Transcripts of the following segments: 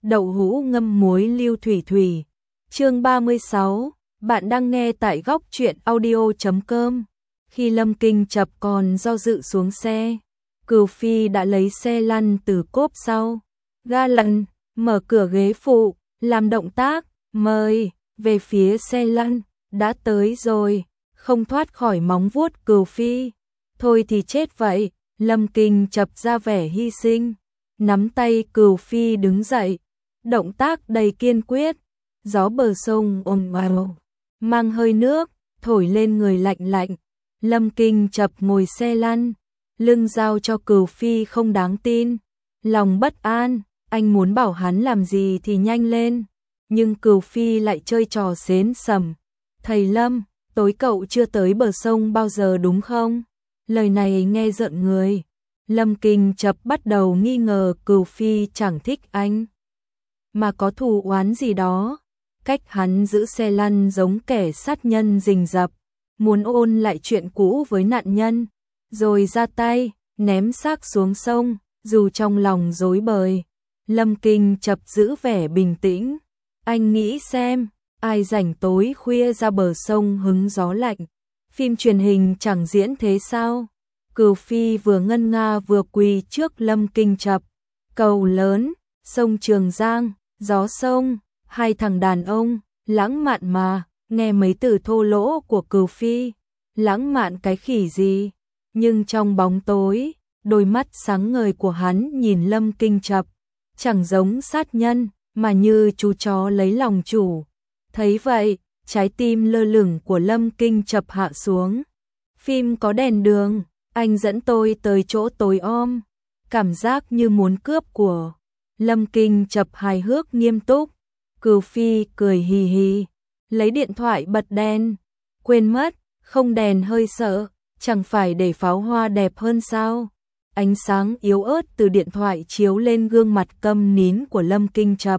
đậu hũ ngâm muối lưu thủy thủy. Chương 36, bạn đang nghe tại góc truyện audio.com. Khi Lâm Kinh Chập còn do dự xuống xe, Cửu Phi đã lấy xe lăn từ cốp sau, ga lăn, mở cửa ghế phụ, làm động tác, mời, về phía xe lăn, đã tới rồi, không thoát khỏi móng vuốt Cửu Phi. Thôi thì chết vậy, Lâm Kinh Chập ra vẻ hy sinh, nắm tay Cửu Phi đứng dậy, động tác đầy kiên quyết, gió bờ sông ồn ào, mang hơi nước, thổi lên người lạnh lạnh. Lâm Kinh Chập ngồi xe lăn, lưng giao cho Cửu Phi không đáng tin, lòng bất an, anh muốn bảo hắn làm gì thì nhanh lên, nhưng Cửu Phi lại chơi trò xến sầm. Thầy Lâm, tối cậu chưa tới bờ sông bao giờ đúng không? Lời này nghe rợn người. Lâm Kinh Chập bắt đầu nghi ngờ Cửu Phi chẳng thích anh, mà có thù oán gì đó. Cách hắn giữ xe lăn giống kẻ sát nhân rình rập, muốn ôn lại chuyện cũ với nạn nhân, rồi ra tay, ném xác xuống sông, dù trong lòng rối bời. Lâm Kinh Chập giữ vẻ bình tĩnh. Anh nghĩ xem, ai rảnh tối khuya ra bờ sông hứng gió lạnh, phim truyền hình chẳng diễn thế sao? Cửu Phi vừa ngân nga vừa quỳ trước Lâm Kinh Chập. Cầu lớn, sông Trường Giang, gió sông, hai thằng đàn ông, lãng mạn mà. Nghe mấy từ thô lỗ của Cửu Phi, lãng mạn cái khỉ gì? Nhưng trong bóng tối, đôi mắt sáng ngời của hắn nhìn Lâm Kinh Chập, chẳng giống sát nhân, mà như chú chó lấy lòng chủ. Thấy vậy, trái tim lơ lửng của Lâm Kinh Chập hạ xuống. Phim có đèn đường, anh dẫn tôi tới chỗ tối om, cảm giác như muốn cướp của. Lâm Kinh Chập hài hước nghiêm túc. Cửu Phi cười hì hì, lấy điện thoại bật đèn, quên mất, không đèn hơi sợ, chẳng phải để pháo hoa đẹp hơn sao? Ánh sáng yếu ớt từ điện thoại chiếu lên gương mặt câm nín của Lâm Kinh Chập.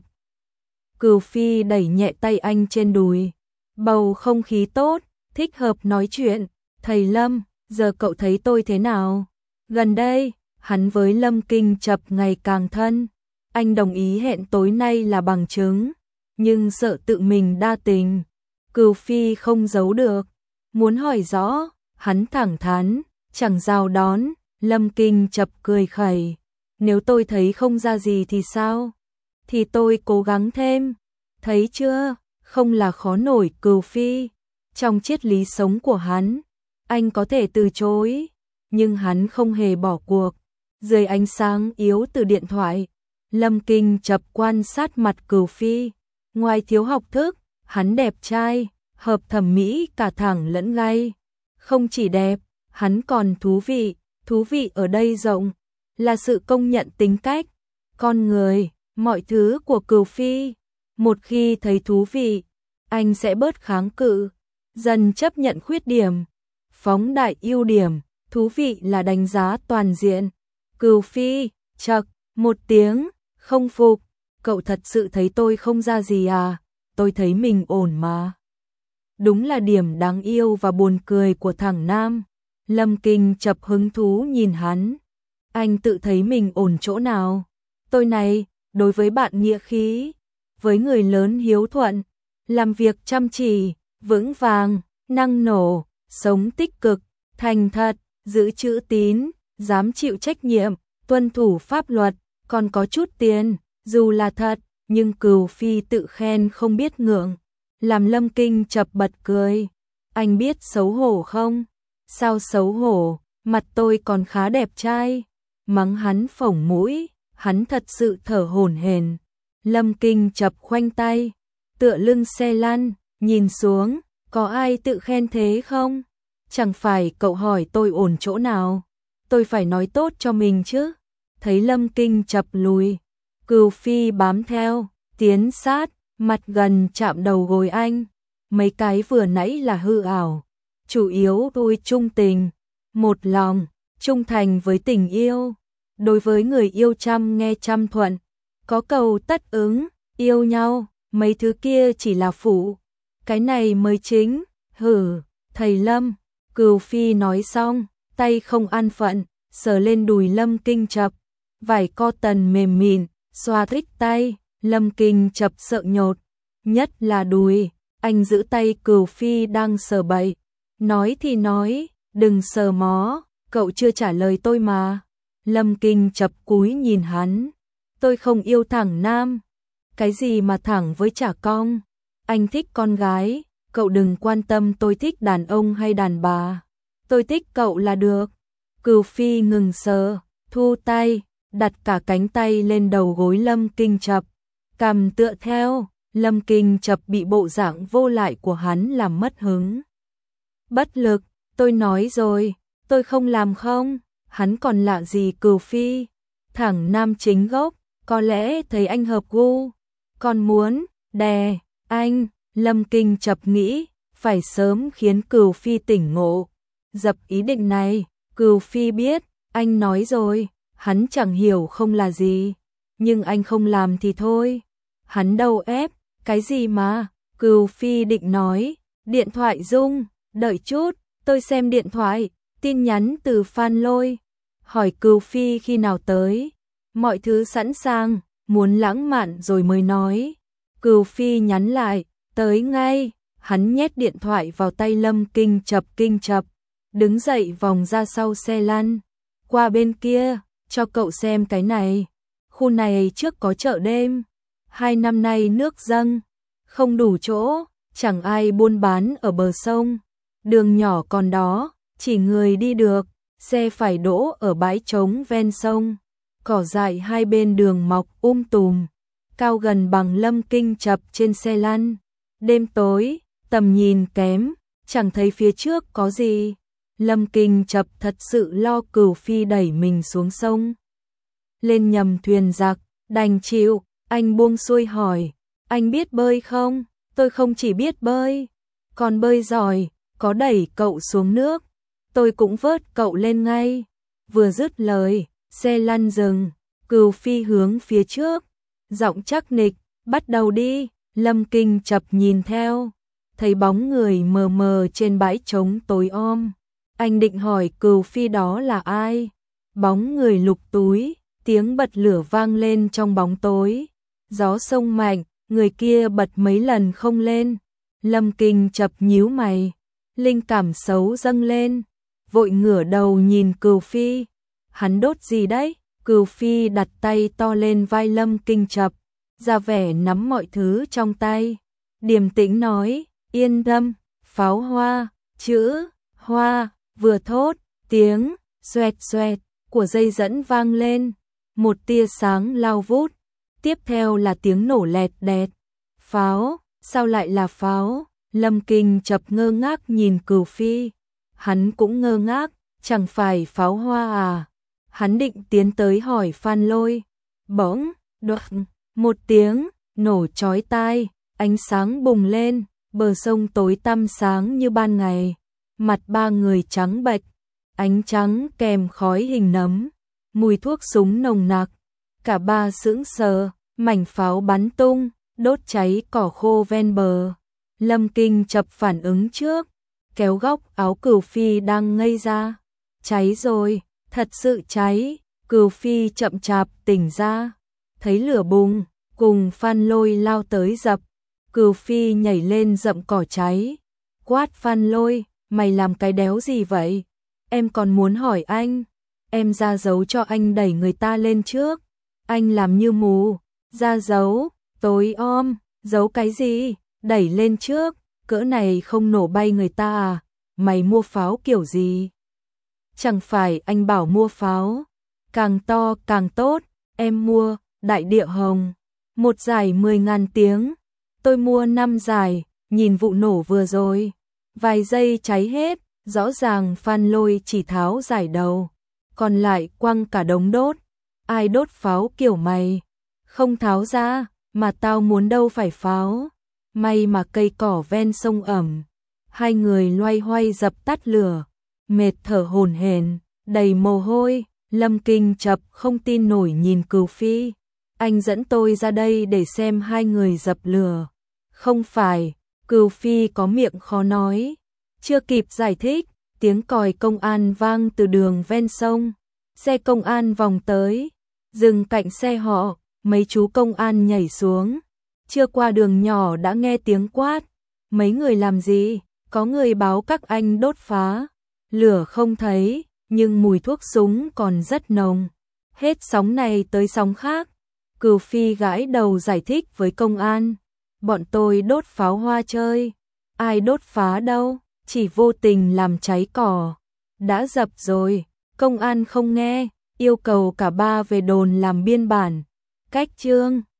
Cửu Phi đẩy nhẹ tay anh trên đùi. Bầu không khí tốt, thích hợp nói chuyện. Thầy Lâm, giờ cậu thấy tôi thế nào? Gần đây, hắn với Lâm Kinh Chập ngày càng thân. Anh đồng ý hẹn tối nay là bằng chứng, nhưng sợ tự mình đa tình. Cửu Phi không giấu được, muốn hỏi rõ. Hắn thẳng thắn, chẳng rào đón. Lâm Kinh Chập cười khẩy. Nếu tôi thấy không ra gì thì sao? Thì tôi cố gắng thêm. Thấy chưa, không là khó nổi. Cửu Phi, trong triết lý sống của hắn, anh có thể từ chối, nhưng hắn không hề bỏ cuộc. Dưới ánh sáng yếu từ điện thoại, Lâm Kinh Chập quan sát mặt Cửu Phi. Ngoài thiếu học thức, hắn đẹp trai, hợp thẩm mỹ cả thẳng lẫn gay. Không chỉ đẹp, hắn còn thú vị. Thú vị ở đây rộng, là sự công nhận tính cách, con người, mọi thứ của Cửu Phi. Một khi thấy thú vị, anh sẽ bớt kháng cự, dần chấp nhận khuyết điểm, phóng đại ưu điểm. Thú vị là đánh giá toàn diện. Cửu Phi, chậc, một tiếng, không phục. Cậu thật sự thấy tôi không ra gì à? Tôi thấy mình ổn mà. Đúng là điểm đáng yêu và buồn cười của thằng nam. Lâm Kinh Chập hứng thú nhìn hắn. Anh tự thấy mình ổn chỗ nào? Tôi này, đối với bạn nghĩa khí, với người lớn hiếu thuận, làm việc chăm chỉ, vững vàng, năng nổ, sống tích cực, thành thật, giữ chữ tín, dám chịu trách nhiệm, tuân thủ pháp luật, còn có chút tiền, dù là thật, nhưng Cửu Phi tự khen không biết ngượng, làm Lâm Kinh Chập bật cười. Anh biết xấu hổ không? Sao xấu hổ, mặt tôi còn khá đẹp trai. Mắng hắn phổng mũi, hắn thật sự thở hổn hển. Lâm Kinh Chập khoanh tay, tựa lưng xe lăn, nhìn xuống, có ai tự khen thế không? Chẳng phải cậu hỏi tôi ổn chỗ nào, tôi phải nói tốt cho mình chứ. Thấy Lâm Kinh Chập lùi, Cửu Phi bám theo, tiến sát, mặt gần chạm đầu gối anh. Mấy cái vừa nãy là hư ảo, chủ yếu tôi trung tình, một lòng, trung thành với tình yêu. Đối với người yêu trăm nghe trăm thuận, có cầu tất ứng, yêu nhau, mấy thứ kia chỉ là phụ, cái này mới chính. Hử, thầy Lâm. Cửu Phi nói xong, tay không an phận, sờ lên đùi Lâm Kinh Chập. Vải cotton mềm mịn, xoa thích tay, Lâm Kinh Chập sợ nhột, nhất là đùi, anh giữ tay Cửu Phi đang sờ bậy. Nói thì nói, đừng sờ mó, cậu chưa trả lời tôi mà. Lâm Kinh Chập cúi nhìn hắn, tôi không yêu thẳng nam. Cái gì mà thẳng với chả cong, anh thích con gái, cậu đừng quan tâm tôi thích đàn ông hay đàn bà. Tôi thích cậu là được. Cửu Phi ngừng sờ, thu tay, đặt cả cánh tay lên đầu gối Lâm Kinh Chập, cằm tựa theo. Lâm Kinh Chập bị bộ dạng vô lại của hắn làm mất hứng. Bất lực, tôi nói rồi, tôi không làm không, hắn còn lạ gì Cửu Phi, thẳng nam chính gốc, có lẽ thấy anh hợp gu, còn muốn đè anh. Lâm Kinh Chập nghĩ, phải sớm khiến Cửu Phi tỉnh ngộ, dập ý định này. Cửu Phi biết, anh nói rồi, hắn chẳng hiểu không là gì, nhưng anh không làm thì thôi, hắn đâu ép. Cái gì mà, Cửu Phi định nói, điện thoại rung, đợi chút, tôi xem điện thoại, tin nhắn từ Phan Lôi, hỏi Cửu Phi khi nào tới, mọi thứ sẵn sàng, muốn lãng mạn rồi mới nói. Cửu Phi nhắn lại, tới ngay, hắn nhét điện thoại vào tay Lâm Kinh Chập, đứng dậy vòng ra sau xe lăn, qua bên kia, cho cậu xem cái này, khu này trước có chợ đêm. 2 năm nay nước dâng, không đủ chỗ, chẳng ai buôn bán ở bờ sông. Đường nhỏ còn đó, chỉ người đi được, xe phải đỗ ở bãi trống ven sông. Cỏ dại hai bên đường mọc tùm, cao gần bằng Lâm Kinh Chập trên xe lăn. Đêm tối, tầm nhìn kém, chẳng thấy phía trước có gì. Lâm Kinh Chập thật sự lo Cửu Phi đẩy mình xuống sông. Lên nhầm thuyền giặc, đành chịu. Anh buông xuôi hỏi, anh biết bơi không? Tôi không chỉ biết bơi, còn bơi giỏi, có đẩy cậu xuống nước, tôi cũng vớt cậu lên ngay. Vừa dứt lời, xe lăn dừng, Cửu Phi hướng phía trước, giọng chắc nịch, bắt đầu đi. Lâm Kinh Chập nhìn theo, thấy bóng người mờ mờ trên bãi trống tối om. Anh định hỏi Cửu Phi đó là ai? Bóng người lục túi, tiếng bật lửa vang lên trong bóng tối. Gió sông mạnh, người kia bật mấy lần không lên. Lâm Kinh Chập nhíu mày, linh cảm xấu dâng lên, vội ngửa đầu nhìn Cửu Phi. Hắn đốt gì đấy? Cửu Phi đặt tay to lên vai Lâm Kinh Chập, ra vẻ nắm mọi thứ trong tay. Điềm tĩnh nói, yên tâm, pháo hoa. Chữ hoa vừa thốt, tiếng xoẹt xoẹt của dây dẫn vang lên, một tia sáng lao vút. Tiếp theo là tiếng nổ lẹt đẹt. Pháo, sao lại là pháo? Lâm Kinh Chập ngơ ngác nhìn Cửu Phi. Hắn cũng ngơ ngác, chẳng phải pháo hoa à? Hắn định tiến tới hỏi Phan Lôi. Bỗng, đoạt, một tiếng, nổ chói tai, ánh sáng bùng lên, bờ sông tối tăm sáng như ban ngày. Mặt ba người trắng bệch, ánh trắng kèm khói hình nấm, mùi thuốc súng nồng nặc. Cả ba sững sờ, mảnh pháo bắn tung, đốt cháy cỏ khô ven bờ. Lâm Kinh Chập phản ứng trước, kéo góc áo Cửu Phi đang ngây ra. Cháy rồi, thật sự cháy. Cửu Phi chậm chạp tỉnh ra, thấy lửa bùng, cùng Phan Lôi lao tới dập. Cửu Phi nhảy lên dậm cỏ cháy, quát Phan Lôi, mày làm cái đéo gì vậy? Em còn muốn hỏi anh, em ra dấu cho anh đẩy người ta lên trước. Anh làm như mù, ra dấu, tối om, giấu cái gì, đẩy lên trước, cỡ này không nổ bay người ta à? Mày mua pháo kiểu gì? Chẳng phải anh bảo mua pháo, càng to càng tốt, em mua, đại địa hồng, một giải 10.000 tiếng, tôi mua 5 giải, nhìn vụ nổ vừa rồi, vài giây cháy hết, rõ ràng Phan Lôi chỉ tháo giải đầu, còn lại quăng cả đống đốt. Ai đốt pháo kiểu mày? Không tháo ra, mà tao muốn đâu phải pháo. May mà cây cỏ ven sông ẩm. Hai người loay hoay dập tắt lửa, mệt thở hổn hển, đầy mồ hôi. Lâm Kinh Chập không tin nổi nhìn Cửu Phi. Anh dẫn tôi ra đây để xem hai người dập lửa. Không phải, Cửu Phi có miệng khó nói. Chưa kịp giải thích, tiếng còi công an vang từ đường ven sông. Xe công an vòng tới, dừng cạnh xe họ, mấy chú công an nhảy xuống, chưa qua đường nhỏ đã nghe tiếng quát, mấy người làm gì, có người báo các anh đốt phá, lửa không thấy, nhưng mùi thuốc súng còn rất nồng, hết sóng này tới sóng khác. Cửu Phi gãi đầu giải thích với công an, bọn tôi đốt pháo hoa chơi, ai đốt phá đâu, chỉ vô tình làm cháy cỏ, đã dập rồi, công an không nghe, yêu cầu cả ba về đồn làm biên bản, cách chương.